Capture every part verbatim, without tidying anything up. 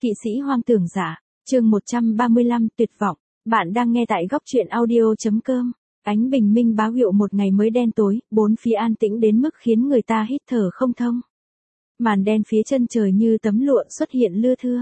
Kỵ sĩ hoang tưởng giả, chương một trăm ba mươi lăm, tuyệt vọng. Bạn đang nghe tại góc truyện audio.com. Ánh bình minh báo hiệu một ngày mới đen tối, bốn phía an tĩnh đến mức khiến người ta hít thở không thông. Màn đen phía chân trời như tấm lụa xuất hiện lưa thưa.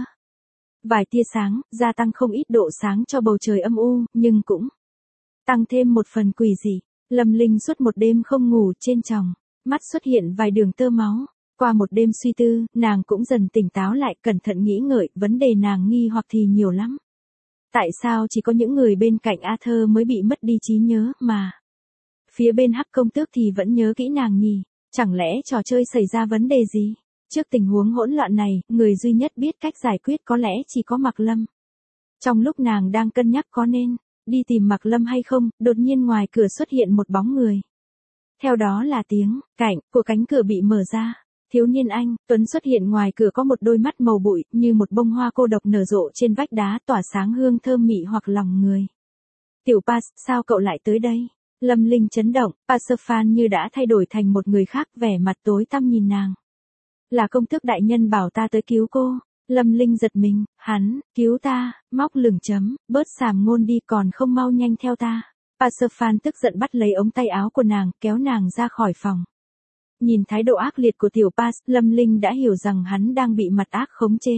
Vài tia sáng, gia tăng không ít độ sáng cho bầu trời âm u, nhưng cũng tăng thêm một phần quỷ dị. Lâm Linh suốt một đêm không ngủ trên chồng, mắt xuất hiện vài đường tơ máu. Qua một đêm suy tư, nàng cũng dần tỉnh táo lại, cẩn thận nghĩ ngợi, vấn đề nàng nghi hoặc thì nhiều lắm. Tại sao chỉ có những người bên cạnh Arthur mới bị mất đi trí nhớ, mà phía bên Hắc công tước thì vẫn nhớ kỹ nàng nhỉ? Chẳng lẽ trò chơi xảy ra vấn đề gì? Trước tình huống hỗn loạn này, người duy nhất biết cách giải quyết có lẽ chỉ có Mạc Lâm. Trong lúc nàng đang cân nhắc có nên đi tìm Mạc Lâm hay không, đột nhiên ngoài cửa xuất hiện một bóng người. Theo đó là tiếng cạnh của cánh cửa bị mở ra. Thiếu niên anh, Tuấn xuất hiện ngoài cửa, có một đôi mắt màu bụi, như một bông hoa cô độc nở rộ trên vách đá, tỏa sáng hương thơm mị hoặc lòng người. Tiểu Pas, sao cậu lại tới đây? Lâm Linh chấn động, Pasophan như đã thay đổi thành một người khác, vẻ mặt tối tăm nhìn nàng. Là công tước đại nhân bảo ta tới cứu cô. Lâm Linh giật mình, hắn, cứu ta, móc lửng chấm, bớt sàm ngôn đi, còn không mau nhanh theo ta. Pasophan tức giận bắt lấy ống tay áo của nàng, kéo nàng ra khỏi phòng. Nhìn thái độ ác liệt của tiểu Pas, Lâm Linh đã hiểu rằng hắn đang bị mặt ác khống chế.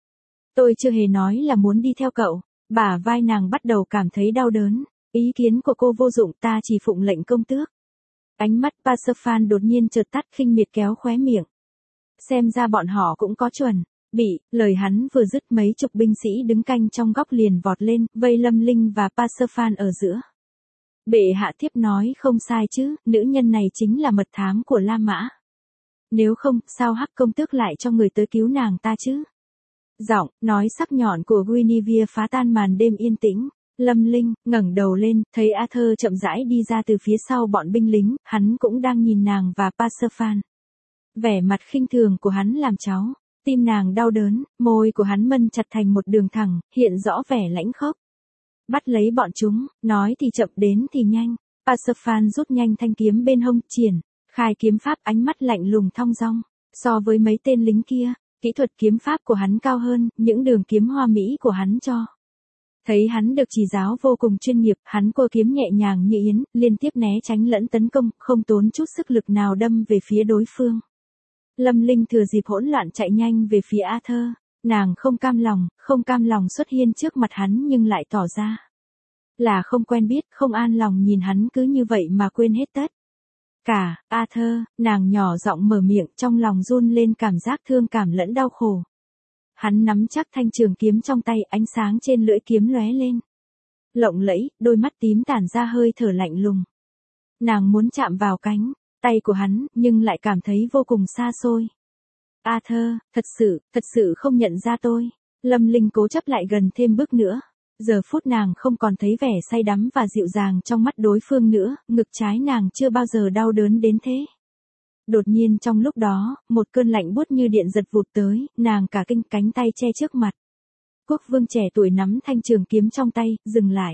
Tôi chưa hề nói là muốn đi theo cậu. Bả vai nàng bắt đầu cảm thấy đau đớn. Ý kiến của cô vô dụng, ta chỉ phụng lệnh công tước. Ánh mắt Pasophan đột nhiên chợt tắt, khinh miệt kéo khóe miệng. Xem ra bọn họ cũng có chuẩn bị. Lời hắn vừa dứt, mấy chục binh sĩ đứng canh trong góc liền vọt lên, vây Lâm Linh và Pasophan ở giữa. Bệ hạ tiếp nói không sai chứ, nữ nhân này chính là mật thám của La Mã. Nếu không, sao Hắc công tước lại cho người tới cứu nàng ta chứ? Giọng nói sắc nhọn của Guinevere phá tan màn đêm yên tĩnh. Lâm Linh ngẩng đầu lên, thấy Arthur chậm rãi đi ra từ phía sau bọn binh lính, hắn cũng đang nhìn nàng và Pasophan. Vẻ mặt khinh thường của hắn làm cháu tim nàng đau đớn, môi của hắn mân chặt thành một đường thẳng, hiện rõ vẻ lãnh khốc. Bắt lấy bọn chúng, nói thì chậm đến thì nhanh. Pasophan rút nhanh thanh kiếm bên hông, triển khai kiếm pháp, ánh mắt lạnh lùng thong dong. So với mấy tên lính kia, kỹ thuật kiếm pháp của hắn cao hơn, những đường kiếm hoa mỹ của hắn cho thấy hắn được chỉ giáo vô cùng chuyên nghiệp. Hắn cua kiếm nhẹ nhàng như yến, liên tiếp né tránh lẫn tấn công, không tốn chút sức lực nào đâm về phía đối phương. Lâm Linh thừa dịp hỗn loạn chạy nhanh về phía Arthur. Nàng không cam lòng, không cam lòng xuất hiện trước mặt hắn, nhưng lại tỏ ra là không quen biết, không an lòng nhìn hắn cứ như vậy mà quên hết tất cả. Arthur, nàng nhỏ giọng mở miệng, trong lòng run lên cảm giác thương cảm lẫn đau khổ. Hắn nắm chắc thanh trường kiếm trong tay, ánh sáng trên lưỡi kiếm lóe lên lộng lẫy, đôi mắt tím tản ra hơi thở lạnh lùng. Nàng muốn chạm vào cánh tay của hắn, nhưng lại cảm thấy vô cùng xa xôi. Arthur, thật sự, thật sự không nhận ra tôi. Lâm Linh cố chấp lại gần thêm bước nữa. Giờ phút nàng không còn thấy vẻ say đắm và dịu dàng trong mắt đối phương nữa, ngực trái nàng chưa bao giờ đau đớn đến thế. Đột nhiên trong lúc đó, một cơn lạnh buốt như điện giật vụt tới, nàng cả kinh, cánh tay che trước mặt. Quốc vương trẻ tuổi nắm thanh trường kiếm trong tay, dừng lại.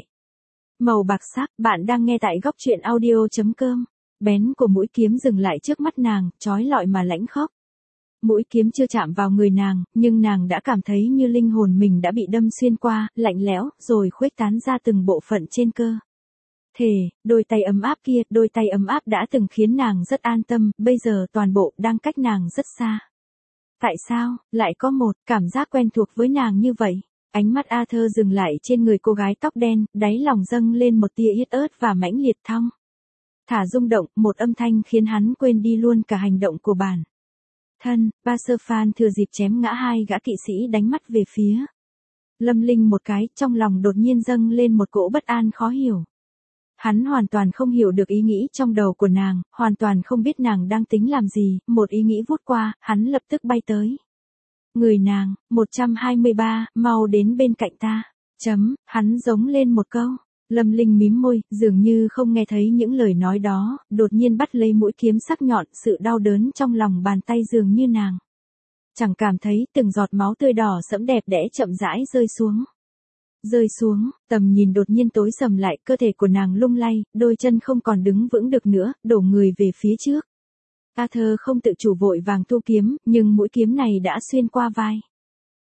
Màu bạc sắc, bạn đang nghe tại góc truyện audio.com. Bén của mũi kiếm dừng lại trước mắt nàng, chói lọi mà lãnh khốc. Mũi kiếm chưa chạm vào người nàng, nhưng nàng đã cảm thấy như linh hồn mình đã bị đâm xuyên qua, lạnh lẽo, rồi khuếch tán ra từng bộ phận trên cơ thể. Đôi tay ấm áp kia, đôi tay ấm áp đã từng khiến nàng rất an tâm, bây giờ toàn bộ đang cách nàng rất xa. Tại sao, lại có một cảm giác quen thuộc với nàng như vậy? Ánh mắt Arthur dừng lại trên người cô gái tóc đen, đáy lòng dâng lên một tia yết ớt và mãnh liệt thong thả rung động, một âm thanh khiến hắn quên đi luôn cả hành động của bản thân. Pasophan thừa dịp chém ngã hai gã kỵ sĩ đánh mắt về phía Lâm Linh một cái, trong lòng đột nhiên dâng lên một cỗ bất an khó hiểu. Hắn hoàn toàn không hiểu được ý nghĩ trong đầu của nàng, hoàn toàn không biết nàng đang tính làm gì, một ý nghĩ vút qua, hắn lập tức bay tới người nàng. Một trăm hai mươi ba, mau đến bên cạnh ta. Chấm, hắn giống lên một câu. Lâm Linh mím môi, dường như không nghe thấy những lời nói đó, đột nhiên bắt lấy mũi kiếm sắc nhọn, sự đau đớn trong lòng bàn tay dường như nàng chẳng cảm thấy, từng giọt máu tươi đỏ sẫm đẹp đẽ chậm rãi rơi xuống. Rơi xuống, tầm nhìn đột nhiên tối sầm lại, cơ thể của nàng lung lay, đôi chân không còn đứng vững được nữa, đổ người về phía trước. Arthur không tự chủ vội vàng thu kiếm, nhưng mũi kiếm này đã xuyên qua vai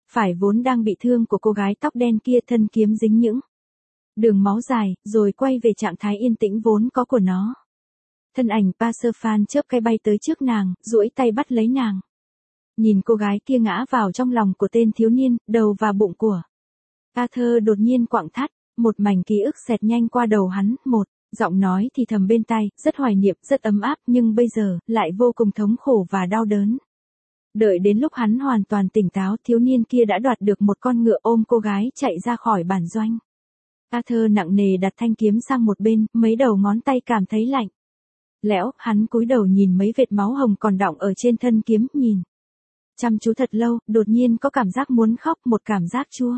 phải vốn đang bị thương của cô gái tóc đen kia, thân kiếm dính những đường máu dài, rồi quay về trạng thái yên tĩnh vốn có của nó. Thân ảnh Pasephan chớp cái bay tới trước nàng, duỗi tay bắt lấy nàng. Nhìn cô gái kia ngã vào trong lòng của tên thiếu niên, đầu và bụng của Arthur đột nhiên quặn thắt, một mảnh ký ức xẹt nhanh qua đầu hắn, một giọng nói thì thầm bên tai, rất hoài niệm, rất ấm áp, nhưng bây giờ, lại vô cùng thống khổ và đau đớn. Đợi đến lúc hắn hoàn toàn tỉnh táo, thiếu niên kia đã đoạt được một con ngựa ôm cô gái chạy ra khỏi bản doanh. Arthur nặng nề đặt thanh kiếm sang một bên, mấy đầu ngón tay cảm thấy lạnh lẽo, hắn cúi đầu nhìn mấy vệt máu hồng còn đọng ở trên thân kiếm, nhìn chăm chú thật lâu, đột nhiên có cảm giác muốn khóc, một cảm giác chua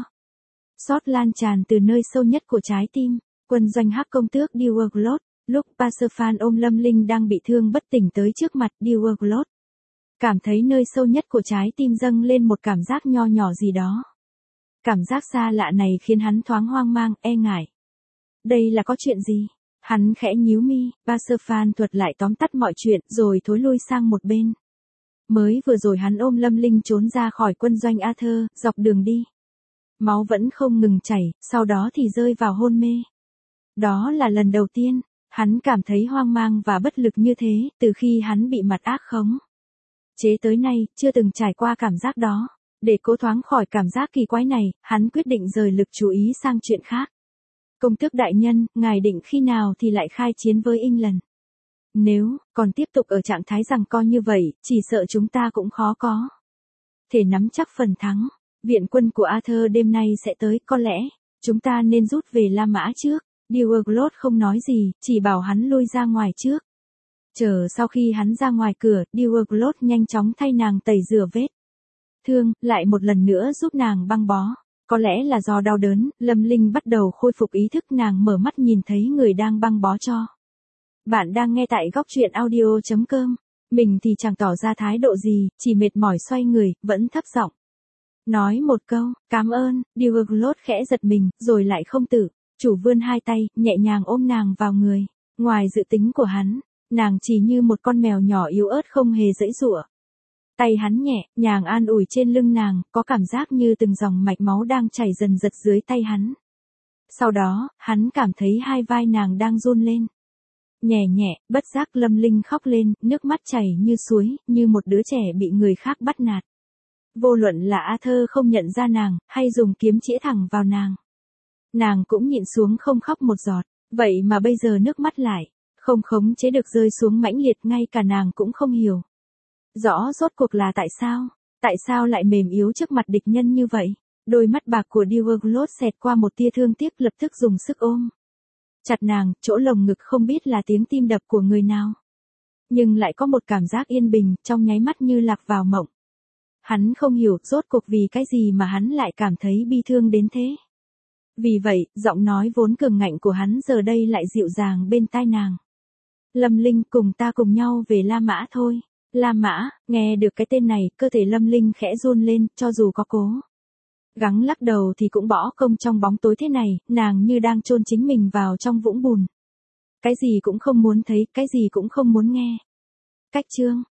xót lan tràn từ nơi sâu nhất của trái tim. Quân doanh Hắc công tước Dewar, lúc Pasephan ôm Lâm Linh đang bị thương bất tỉnh tới trước mặt Dewar, cảm thấy nơi sâu nhất của trái tim dâng lên một cảm giác nho nhỏ gì đó. Cảm giác xa lạ này khiến hắn thoáng hoang mang, e ngại. Đây là có chuyện gì? Hắn khẽ nhíu mi, Pasephan thuật lại tóm tắt mọi chuyện, rồi thối lui sang một bên. Mới vừa rồi hắn ôm Lâm Linh trốn ra khỏi quân doanh Arthur, dọc đường đi. Máu vẫn không ngừng chảy, sau đó thì rơi vào hôn mê. Đó là lần đầu tiên, hắn cảm thấy hoang mang và bất lực như thế, từ khi hắn bị mặt ác khống chế tới nay, chưa từng trải qua cảm giác đó. Để cố thoáng khỏi cảm giác kỳ quái này, hắn quyết định rời lực chú ý sang chuyện khác. Công tước đại nhân, ngài định khi nào thì lại khai chiến với England? Nếu còn tiếp tục ở trạng thái giằng co như vậy, chỉ sợ chúng ta cũng khó có thể nắm chắc phần thắng. Viện quân của Arthur đêm nay sẽ tới, có lẽ chúng ta nên rút về La Mã trước. Dewar không nói gì, chỉ bảo hắn lui ra ngoài trước. Chờ sau khi hắn ra ngoài cửa, Dewar nhanh chóng thay nàng tẩy rửa vết thương, lại một lần nữa giúp nàng băng bó. Có lẽ là do đau đớn, Lâm Linh bắt đầu khôi phục ý thức, nàng mở mắt nhìn thấy người đang băng bó cho. Bạn đang nghe tại góc truyện audio chấm com. Mình thì chẳng tỏ ra thái độ gì, chỉ mệt mỏi xoay người, vẫn thấp giọng nói một câu, cảm ơn. Dewar khẽ giật mình, rồi lại không tự chủ vươn hai tay, nhẹ nhàng ôm nàng vào người. Ngoài dự tính của hắn, nàng chỉ như một con mèo nhỏ yếu ớt không hề giãy giụa. Tay hắn nhẹ, nhàng an ủi trên lưng nàng, có cảm giác như từng dòng mạch máu đang chảy dần dật dưới tay hắn. Sau đó, hắn cảm thấy hai vai nàng đang run lên. Nhẹ nhẹ, bất giác Lâm Linh khóc lên, nước mắt chảy như suối, như một đứa trẻ bị người khác bắt nạt. Vô luận là Arthur không nhận ra nàng, hay dùng kiếm chĩa thẳng vào nàng, nàng cũng nhịn xuống không khóc một giọt. Vậy mà bây giờ nước mắt lại không khống chế được rơi xuống mãnh liệt, ngay cả nàng cũng không hiểu rõ rốt cuộc là tại sao, tại sao lại mềm yếu trước mặt địch nhân như vậy. Đôi mắt bạc của Dewar xẹt qua một tia thương tiếc, lập tức dùng sức ôm chặt nàng, chỗ lồng ngực không biết là tiếng tim đập của người nào, nhưng lại có một cảm giác yên bình, trong nháy mắt như lạc vào mộng. Hắn không hiểu rốt cuộc vì cái gì mà hắn lại cảm thấy bi thương đến thế. Vì vậy, giọng nói vốn cường ngạnh của hắn giờ đây lại dịu dàng bên tai nàng. Lâm Linh, cùng ta cùng nhau về La Mã thôi. La Mã, nghe được cái tên này, cơ thể Lâm Linh khẽ run lên, cho dù có cố gắng lắc đầu thì cũng bỏ công trong bóng tối thế này, nàng như đang chôn chính mình vào trong vũng bùn. Cái gì cũng không muốn thấy, cái gì cũng không muốn nghe. Cách chương